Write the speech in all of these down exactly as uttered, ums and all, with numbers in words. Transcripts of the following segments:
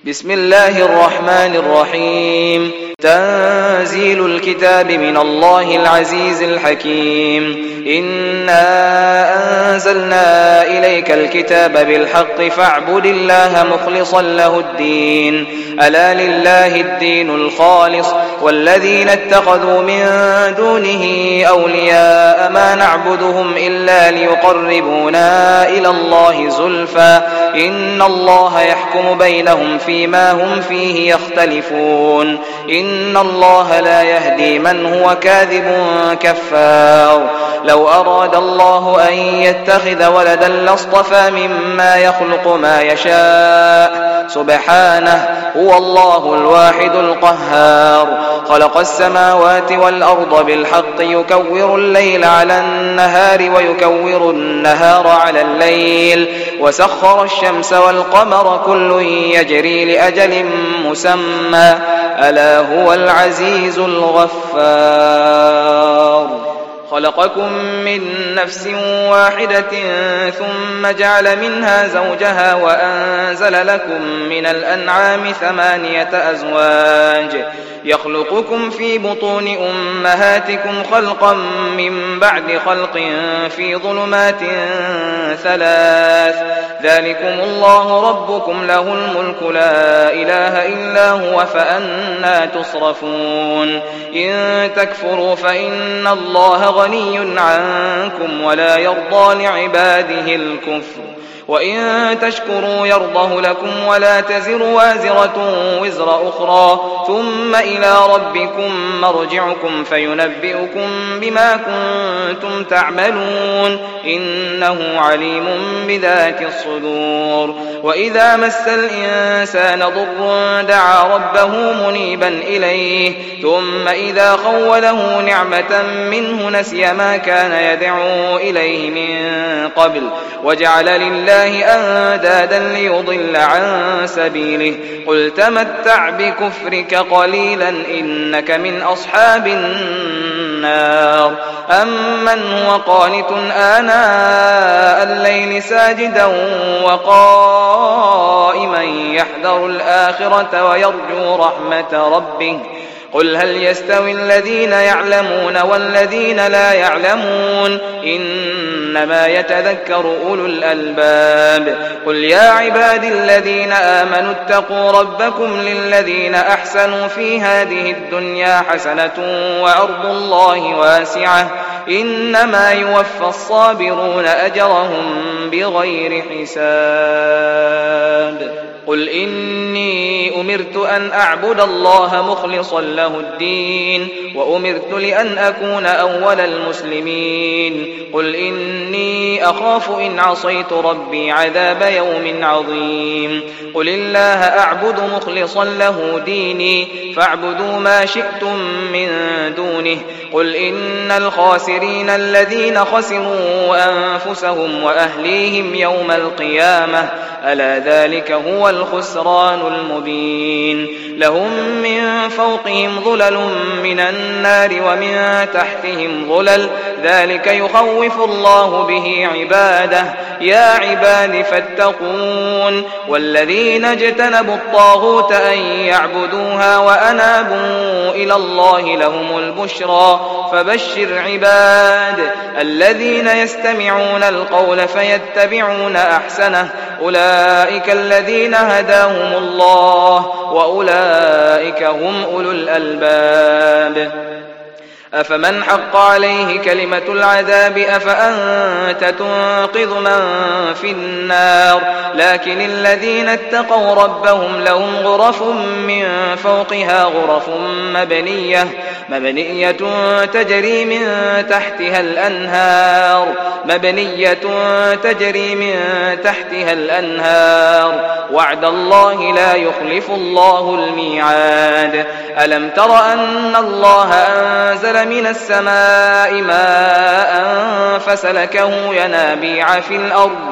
بسم الله الرحمن الرحيم. تنزيل الكتاب من الله العزيز الحكيم. إنا أنزلنا إليك الكتاب بالحق فاعبد الله مخلصا له الدين. ألا لله الدين الخالص والذين اتخذوا من دونه أولياء ما نعبدهم إلا ليقربونا إلى الله زلفى إن الله يحكم بينهم فيما هم فيه يختلفون. إن الله لا يهدي من هو كاذب كفار. لو أراد الله أن يتخذ ولدا لاصطفى مما يخلق ما يشاء سبحانه هو الله الواحد القهار. خلق السماوات والأرض بالحق يكور الليل على النهار ويكور النهار على الليل وسخر الشمس والقمر كل يجري لأجل مسمى ألا هو العزيز الغفار. خلقكم من نفس واحدة ثم جعل منها زوجها وأنزل لكم من الأنعام ثمانية أزواج يخلقكم في بطون أمهاتكم خلقا من بعد خلق في ظلمات ثلاث ذلكم الله ربكم له الملك لا إله إلا هو فأنى تصرفون. إن تكفروا فإن الله غني عنكم ولا يرضى لعباده الكفر وإن تشكروا يرضه لكم ولا تزر وازرة وزر أخرى ثم إلى ربكم مرجعكم فينبئكم بما كنتم تعملون إنه عليم بذات الصدور. وإذا مس الإنسان ضر دعا ربه منيبا إليه ثم إذا خوله نعمة منه نسي ما كان يدعو إليه من قبل وجعل لله أندادا ليضل عن سبيله قل تمتع بكفرك قليلا إنك من أصحاب النار. أمن هو قانت آناء الليل ساجدا وقائما يحذر الآخرة ويرجو رحمة ربه قل هل يستوي الذين يعلمون والذين لا يعلمون إنما يتذكر أولو الألباب. قل يا عبادي الذين آمنوا اتقوا ربكم للذين أحسنوا في هذه الدنيا حسنة وأرض الله واسعة إنما يوفى الصابرون أجرهم بغير حساب. قل إني أمرت أن أعبد الله مخلصا له الدين وأمرت لأن أكون أول المسلمين. قل إني أخاف إن عصيت ربي عذاب يوم عظيم. قل الله أعبد مخلصا له ديني فاعبدوا ما شئتم من دونه. قل إن الخاسرين الذين خسروا أنفسهم وأهليهم يوم القيامة ألا ذلك هو الخسران المبين. لهم من فوقهم ظلل من النار ومن تحتهم ظلل ذلك يخوف الله به عباده يا عباد فاتقون. والذين اجتنبوا الطاغوت أن يعبدوها وأنابوا إلى الله لهم البشرى فبشر عباد الذين يستمعون القول فيتبعون أحسنه أولئك الذين هداهم الله وأولئك هم أولو الألباب. أفمن حق عليه كلمة العذاب أفأنت تنقذ من في النار. لكن الذين اتقوا ربهم لهم غرف من فوقها غرف مبنية مبنية تجري من تحتها الأنهار مبنية تجري من تحتها الأنهار وعد الله لا يخلف الله الميعاد. ألم تر أن الله أنزل من السماء ماء فسلكه ينابيع في الأرض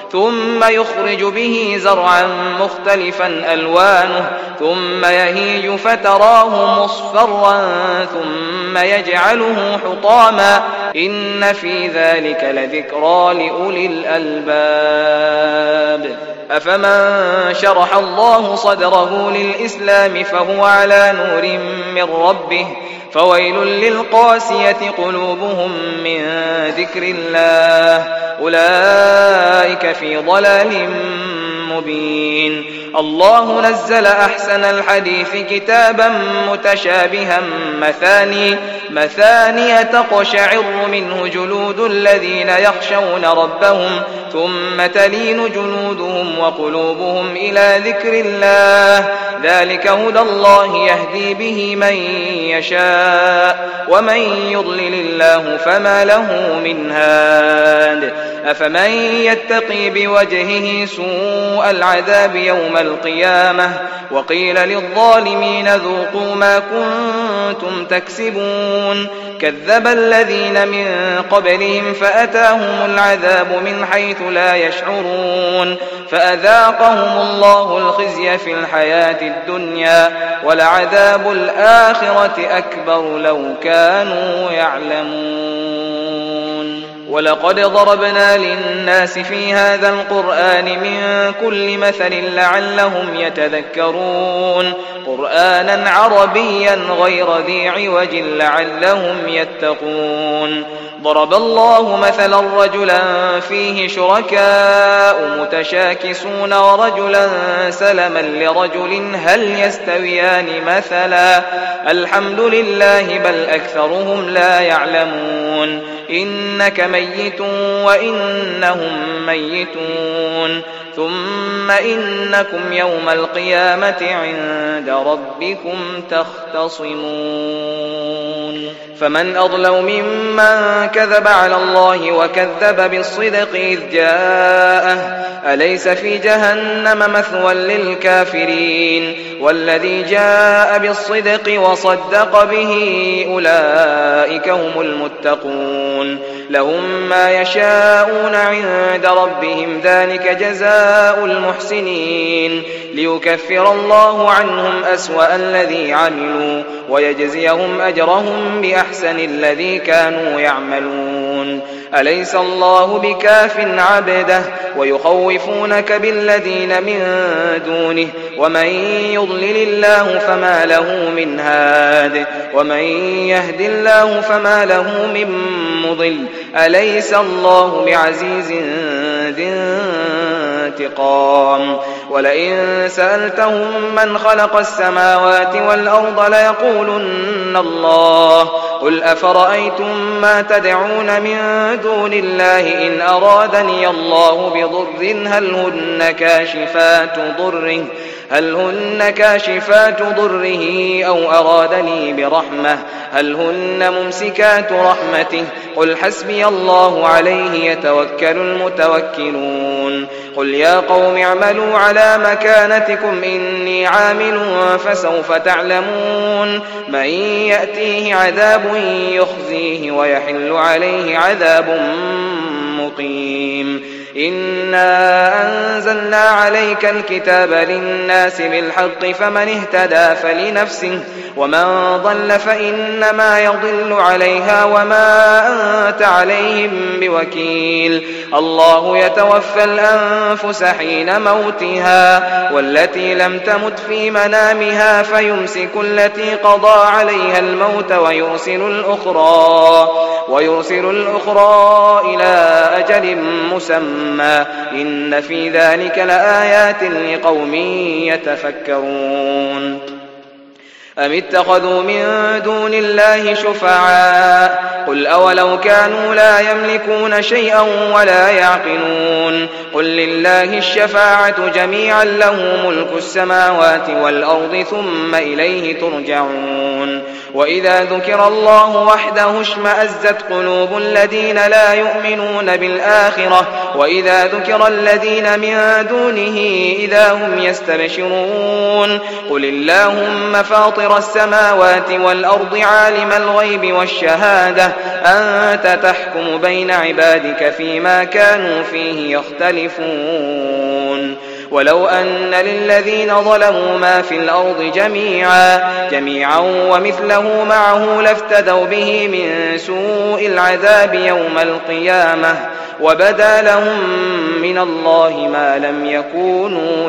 ثم يخرج به زرعا مختلفا ألوانه ثم يهيج فتراه مصفرا ثم يجعله حطاما إن في ذلك لذكرى لأولي الألباب أفمن شرح الله صدره للإسلام فهو على نور من ربه فويل للقاسية قلوبهم من ذكر الله أولئك في ضلال مبين الله نزل أحسن الحديث كتابا متشابها مثاني مثانية تقشعر منه جلود الذين يخشون ربهم ثم تلين جلودهم وقلوبهم إلى ذكر الله ذلك هدى الله يهدي به من يشاء ومن يضلل الله فما له من هاد أفمن يتقي بوجهه سوء العذاب يوم القيامة وقيل للظالمين ذوقوا ما كنتم تكسبون كذب الذين من قبلهم فأتاهم العذاب من حيث لا يشعرون فأذاقهم الله الخزي في الحياة الدنيا ولعذاب الآخرة أكبر لو كانوا يعلمون ولقد ضربنا للناس في هذا القرآن من كل مثل لعلهم يتذكرون قرآنا عربيا غير ذي عوج لعلهم يتقون ضرب الله مثلا رجلا فيه شركاء متشاكسون ورجلا سلما لرجل هل يستويان مثلا الحمد لله بل أكثرهم لا يعلمون إنك ميت وإنهم ميتون ثم إنكم يوم القيامة عند ربكم تختصمون فمن أظلم ممن كذب على الله وكذب بالصدق إذ جاءه أليس في جهنم مثوى للكافرين والذي جاء بالصدق وصدق به أولئك هم المتقون لهم ما يشاءون عند ربهم ذلك جزاء المحسنين ليكفر الله عنهم أسوأ الذي عملوا ويجزيهم أجرهم بأحسن الذي كانوا يعملون أليس الله بكاف عبده ويخوفونك بالذين من دونه ومن يضلل الله فما له من هاد ومن يهد الله فما له من مضل أليس الله بعزيز ذي انتقام ولئن سألتهم من خلق السماوات والأرض ليقولن الله قل أفرأيتم ما تدعون من دون الله إن أرادني الله بضر هل هن كاشفات ضره هل هن كاشفات ضره أو أرادني برحمة هل هن ممسكات رحمته قل حسبي الله عليه يتوكل المتوكلون قل يا قوم اعملوا على مكانتكم إني عامل فسوف تعلمون من يأتيه عذاب يخزيه ويحل عليه عذاب مقيم إنا أنزلنا عليك الكتاب للناس بالحق فمن اهتدى فلنفسه ومن ضل فإنما يضل عليها وما أنت عليهم بوكيل الله يتوفى الأنفس حين موتها والتي لم تمت في منامها فيمسك التي قضى عليها الموت ويرسل الأخرى ويرسل الأخرى إلى أجل مسمى إن في ذلك لآيات لقوم يتفكرون أم اتخذوا من دون الله شفعاء قل أولو كانوا لا يملكون شيئا ولا يعقلون قل لله الشفاعة جميعا له ملك السماوات والأرض ثم إليه ترجعون وإذا ذكر الله وحده اشمأزت قلوب الذين لا يؤمنون بالآخرة وإذا ذكر الذين من دونه إذا هم يستبشرون قل اللهم فاطر فاطر السماوات والأرض عالم الغيب والشهادة أنت تحكم بين عبادك فيما كانوا فيه يختلفون ولو أن للذين ظلموا ما في الأرض جميعا جميعا ومثله معه لافتدوا به من سوء العذاب يوم القيامة وبدا لهم من الله ما لم يكونوا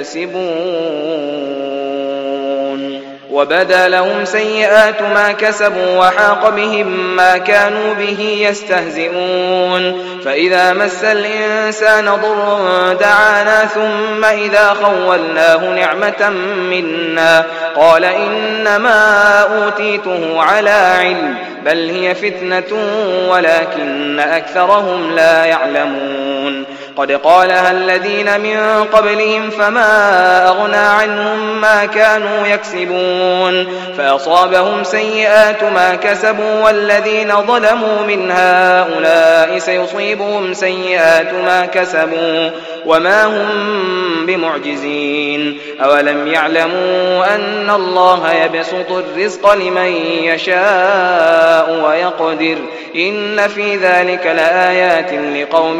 يحتسبون وبدا لهم سيئات ما كسبوا وحاق بهم ما كانوا به يستهزئون فإذا مس الإنسان ضر دعانا ثم إذا خولناه نعمة منا قال إنما أوتيته على علم بل هي فتنة ولكن أكثرهم لا يعلمون قد قالها الذين من قبلهم فما أغنى عنهم ما كانوا يكسبون فأصابهم سيئات ما كسبوا والذين ظلموا من هؤلاء سيصيبهم سيئات ما كسبوا وما هم بمعجزين أولم يعلموا أن الله يبسط الرزق لمن يشاء ويقدر إن في ذلك لآيات لقوم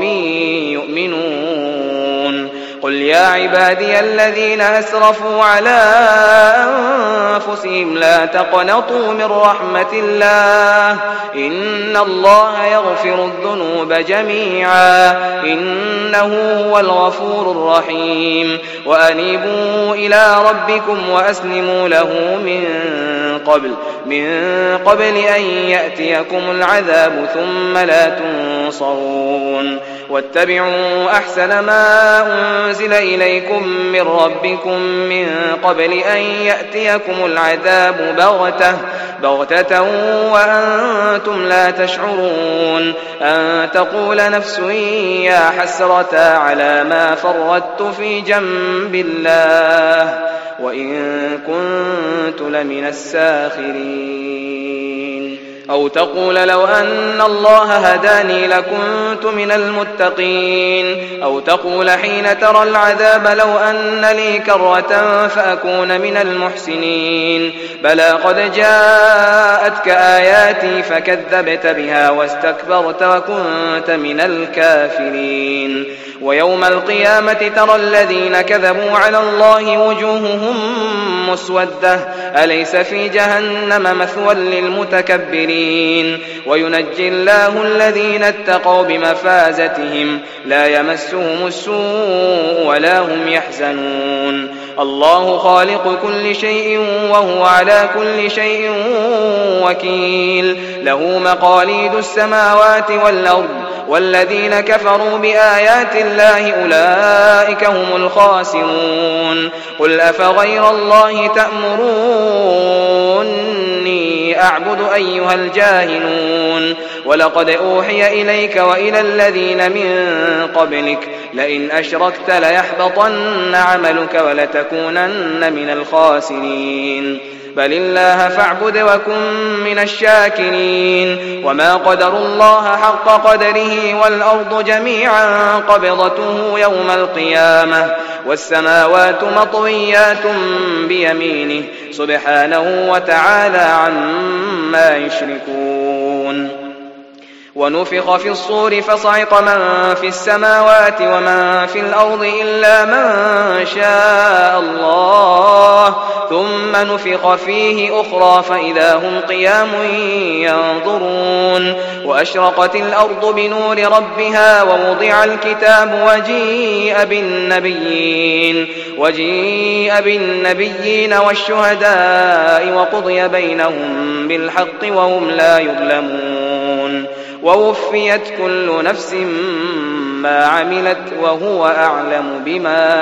يؤمنون قل يا عبادي الذين أسرفوا على أنفسهم لا تقنطوا من رحمة الله إن الله يغفر الذنوب جميعا إنه هو الغفور الرحيم وأنيبوا إلى ربكم وأسلموا له من قبل من قبل أن يأتيكم العذاب ثم لا تنصرون واتبعوا أحسن ما أنزل إليكم من ربكم من قبل أن يأتيكم العذاب بغتة بغتة وأنتم لا تشعرون أن تقول نفس يا حسرة على ما فرطت في جنب الله وإن كنت لمن الساخرين أو تقول لو أن الله هداني لكنت من المتقين أو تقول حين ترى العذاب لو أن لي كرة فأكون من المحسنين بلى قد جاءتك آياتي فكذبت بها واستكبرت وكنت من الكافرين ويوم القيامة ترى الذين كذبوا على الله وجوههم مسودة أليس في جهنم مثوى للمتكبرين وينجي الله الذين اتقوا بمفازتهم لا يمسهم السوء ولا هم يحزنون الله خالق كل شيء وهو على كل شيء وكيل له مقاليد السماوات والأرض والذين كفروا بآيات الله أولئك هم الخاسرون قل أفغير الله تأمروني أعبد أيها الجاهلون ولقد أوحي إليك وإلى الذين من قبلك لئن أشركت ليحبطن عملك ولتكونن من الخاسرين بل الله فاعبد وكن من الشاكرين وما قدروا الله حق قدره والأرض جميعا قبضته يوم القيامة والسماوات مطويات بيمينه سبحانه وتعالى عما يشركون ونفخ في الصور فصعق من في السماوات ومن في الأرض إلا من شاء الله ثم نفخ فيه أخرى فإذا هم قيام ينظرون وأشرقت الأرض بنور ربها ووضع الكتاب وجيء بالنبيين وجيء بالنبيين والشهداء وقضي بينهم بالحق وهم لا يظلمون ووفيت كل نفس ما عملت وهو أعلم بما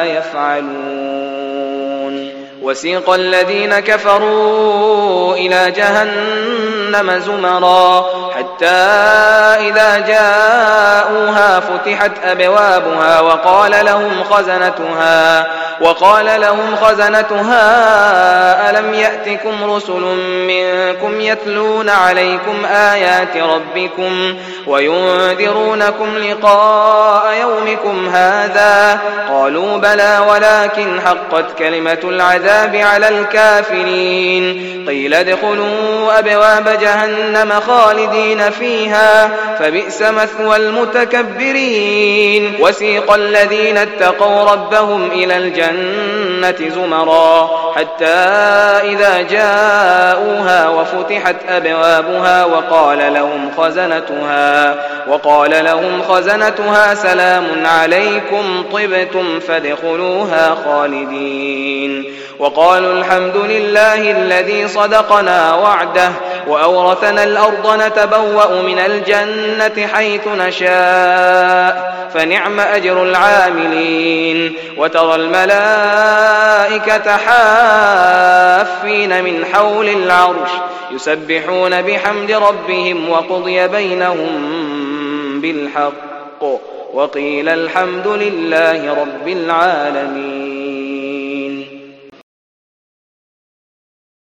يفعلون وسيق الذين كفروا إلى جهنم زمرا حتى إذا جاءوها فتحت أبوابها وقال لهم خزنتها وقال لهم خزنتها ألم يأتكم رسل منكم يتلون عليكم آيات ربكم وينذرونكم لقاء يومكم هذا قالوا بلى ولكن حقت كلمة العذاب على الكافرين قيل ادخلوا أبواب جهنم خالدين فيها فبئس مثوى المتكبرين وسيق الذين اتقوا ربهم إلى الجنة زمرا حتى إذا جاءوها وفتحت أبوابها وقال لهم خزنتها وقال لهم خزنتها سلام عليكم طبتم فادخلوها خالدين وقالوا الحمد لله الذي صدقنا وعده وأورثنا الأرض نتبوأ من الجنة حيث نشاء فنعم أجر العاملين وترى الملائكة حافين من حول العرش يسبحون بحمد ربهم وقضي بينهم بالحق وقيل الحمد لله رب العالمين.